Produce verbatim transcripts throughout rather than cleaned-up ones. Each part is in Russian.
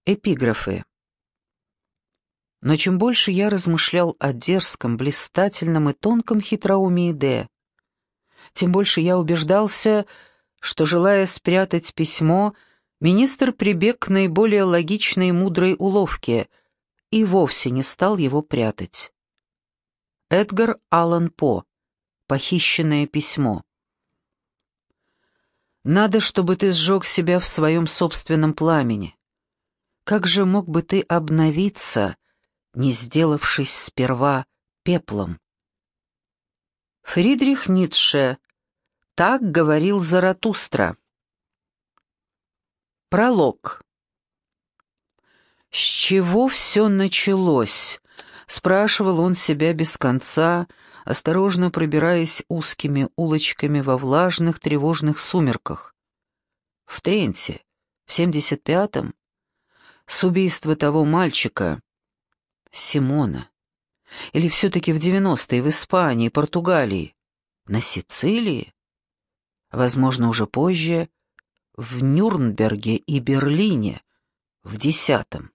Эпиграфы. Но чем больше я размышлял о дерзком, блистательном и тонком хитроумии Д, тем больше я убеждался, что, желая спрятать письмо, министр прибег к наиболее логичной и мудрой уловке и вовсе не стал его прятать. Эдгар Аллан По. Похищенное письмо. «Надо, чтобы ты сжег себя в своем собственном пламени. Как же мог бы ты обновиться, не сделавшись сперва пеплом?» Фридрих Ницше. Так говорил Заратустра. Пролог. «С чего все началось?» — спрашивал он себя без конца, осторожно пробираясь узкими улочками во влажных тревожных сумерках. В Тренте, в семьдесят пятом, с убийства того мальчика, Симона, или все-таки в девяностые в Испании, Португалии, на Сицилии, возможно, уже позже, в Нюрнберге и Берлине, в десятом.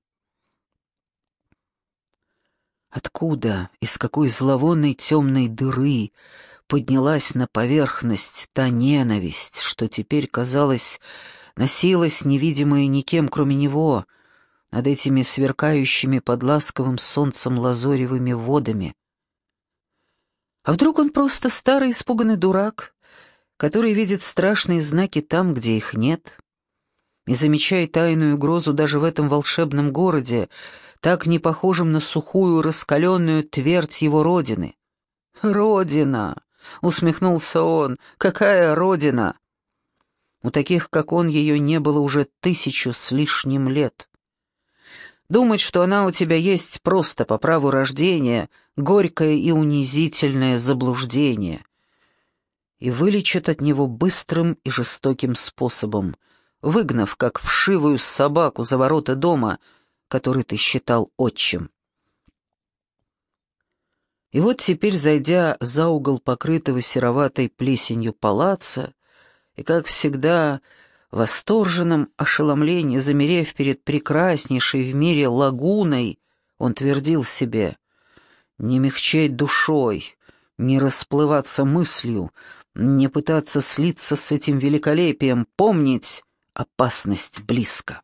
Откуда, из какой зловонной темной дыры поднялась на поверхность та ненависть, что теперь, казалось, носилась невидимая никем, кроме него, над этими сверкающими под ласковым солнцем лазоревыми водами? А вдруг он просто старый испуганный дурак, который видит страшные знаки там, где их нет, и замечает тайную угрозу даже в этом волшебном городе, так не похожем на сухую раскаленную твердь его родины? «Родина!» — усмехнулся он. «Какая родина?» У таких, как он, ее не было уже тысячу с лишним лет. Думать, что она у тебя есть просто по праву рождения, горькое и унизительное заблуждение. И вылечат от него быстрым и жестоким способом, выгнав, как вшивую собаку, за ворота дома, который ты считал отчим. И вот теперь, зайдя за угол покрытого сероватой плесенью палаца, и, как всегда, в восторженном ошеломлении, замерев перед прекраснейшей в мире лагуной, он твердил себе: «Не мягчать душой, не расплываться мыслью, не пытаться слиться с этим великолепием, помнить, опасность близко».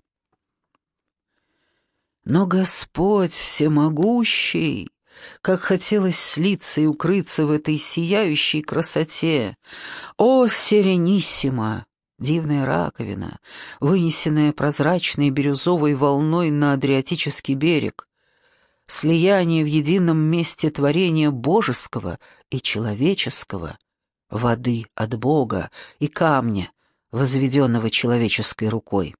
Но Господь всемогущий, как хотелось слиться и укрыться в этой сияющей красоте! О, Серениссимо! Дивная раковина, вынесенная прозрачной бирюзовой волной на Адриатический берег, слияние в едином месте творения божеского и человеческого, воды от Бога и камня, возведенного человеческой рукой.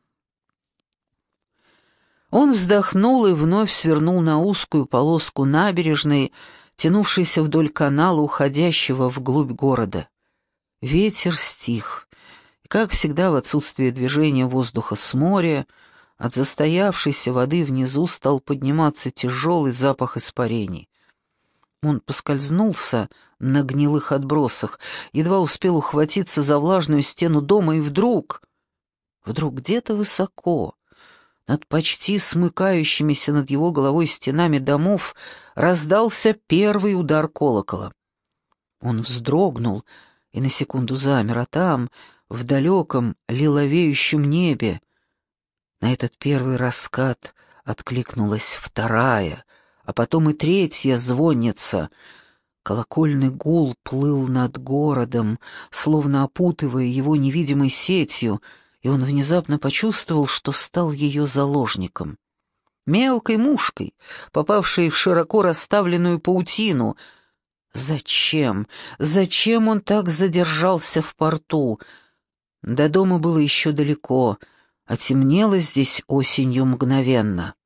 Он вздохнул и вновь свернул на узкую полоску набережной, тянувшейся вдоль канала, уходящего вглубь города. Ветер стих, и, как всегда, в отсутствие движения воздуха с моря, от застоявшейся воды внизу стал подниматься тяжелый запах испарений. Он поскользнулся на гнилых отбросах, едва успел ухватиться за влажную стену дома, и вдруг, вдруг где-то высоко, над почти смыкающимися над его головой стенами домов, раздался первый удар колокола. Он вздрогнул и на секунду замер, а там, в далеком лиловеющем небе, на этот первый раскат откликнулась вторая, а потом и третья звонница. Колокольный гул плыл над городом, словно опутывая его невидимой сетью, и он внезапно почувствовал, что стал ее заложником. Мелкой мушкой, попавшей в широко расставленную паутину. Зачем? Зачем он так задержался в порту? До дома было еще далеко, а темнело здесь осенью мгновенно.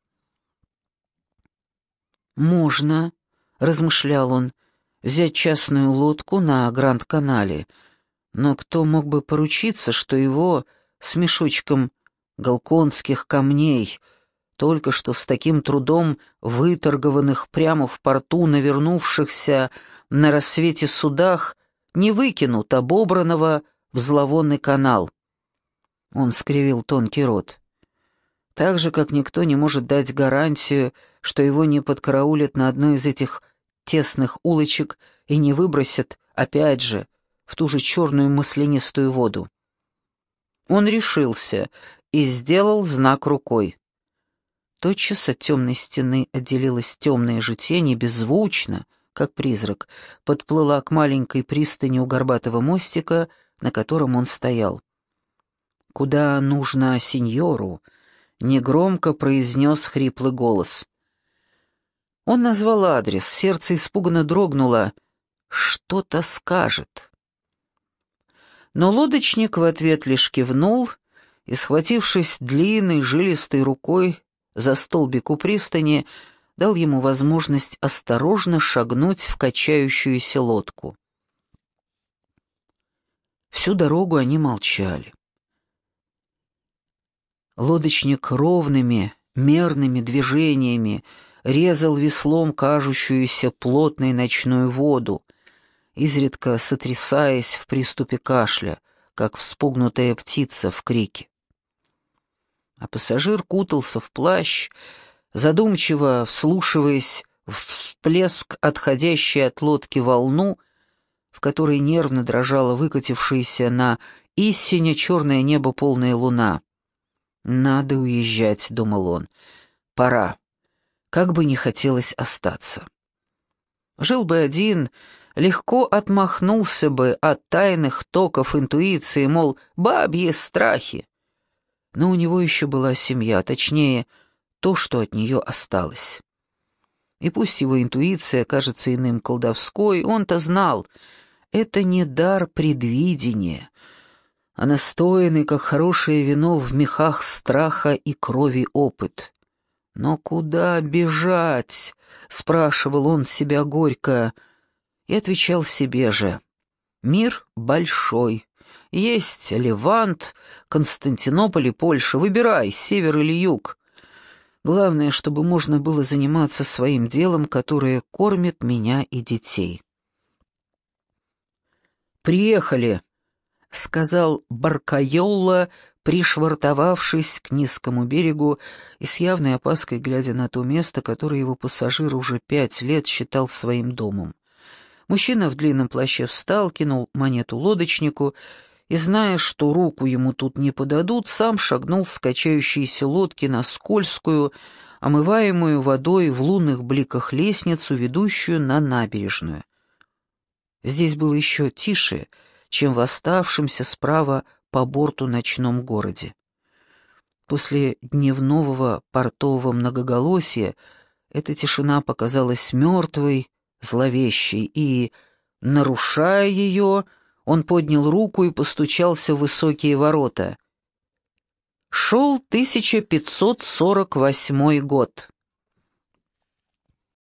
«Можно», — размышлял он, — «взять частную лодку на Гранд-канале, но кто мог бы поручиться, что его с мешочком галконских камней, только что с таким трудом выторгованных прямо в порту навернувшихся на рассвете судах, не выкинут обобранного в зловонный канал?» Он скривил тонкий рот. Так же, как никто не может дать гарантию, что его не подкараулят на одной из этих тесных улочек и не выбросят, опять же, в ту же черную маслянистую воду. Он решился и сделал знак рукой. Тотчас от темной стены отделилась темная же тень и беззвучно, как призрак, подплыла к маленькой пристани у горбатого мостика, на котором он стоял. «Куда нужно сеньору?» — негромко произнес хриплый голос. Он назвал адрес, сердце испуганно дрогнуло. «Что-то скажет». Но лодочник в ответ лишь кивнул и, схватившись длинной жилистой рукой за столбик у пристани, дал ему возможность осторожно шагнуть в качающуюся лодку. Всю дорогу они молчали. Лодочник ровными, мерными движениями резал веслом кажущуюся плотной ночную воду, изредка сотрясаясь в приступе кашля, как вспугнутая птица в крике. А пассажир кутался в плащ, задумчиво вслушиваясь в всплеск отходящей от лодки волну, в которой нервно дрожала выкатившаяся на истине черное небо полная луна. «Надо уезжать», — думал он. «Пора. Как бы не хотелось остаться». Жил бы один, легко отмахнулся бы от тайных токов интуиции, мол, бабьи страхи. Но у него еще была семья, точнее, то, что от нее осталось. И пусть его интуиция кажется иным колдовской, он-то знал, это не дар предвидения, а настоянный, как хорошее вино, в мехах страха и крови опыт. «Но куда бежать?» — спрашивал он себя горько, и отвечал себе же. «Мир большой. Есть Левант, Константинополь и Польша. Выбирай, север или юг. Главное, чтобы можно было заниматься своим делом, которое кормит меня и детей». «Приехали», — сказал Баркайолла, пришвартовавшись к низкому берегу и с явной опаской глядя на то место, которое его пассажир уже пять лет считал своим домом. Мужчина в длинном плаще встал, кинул монету лодочнику и, зная, что руку ему тут не подадут, сам шагнул с качающейся лодки на скользкую, омываемую водой в лунных бликах лестницу, ведущую на набережную. Здесь было еще тише, чем в оставшемся справа по борту ночном городе. После дневного портового многоголосия эта тишина показалась мертвой, зловещей, и, нарушая ее, он поднял руку и постучался в высокие ворота. Шел тысяча пятьсот сорок восьмой год.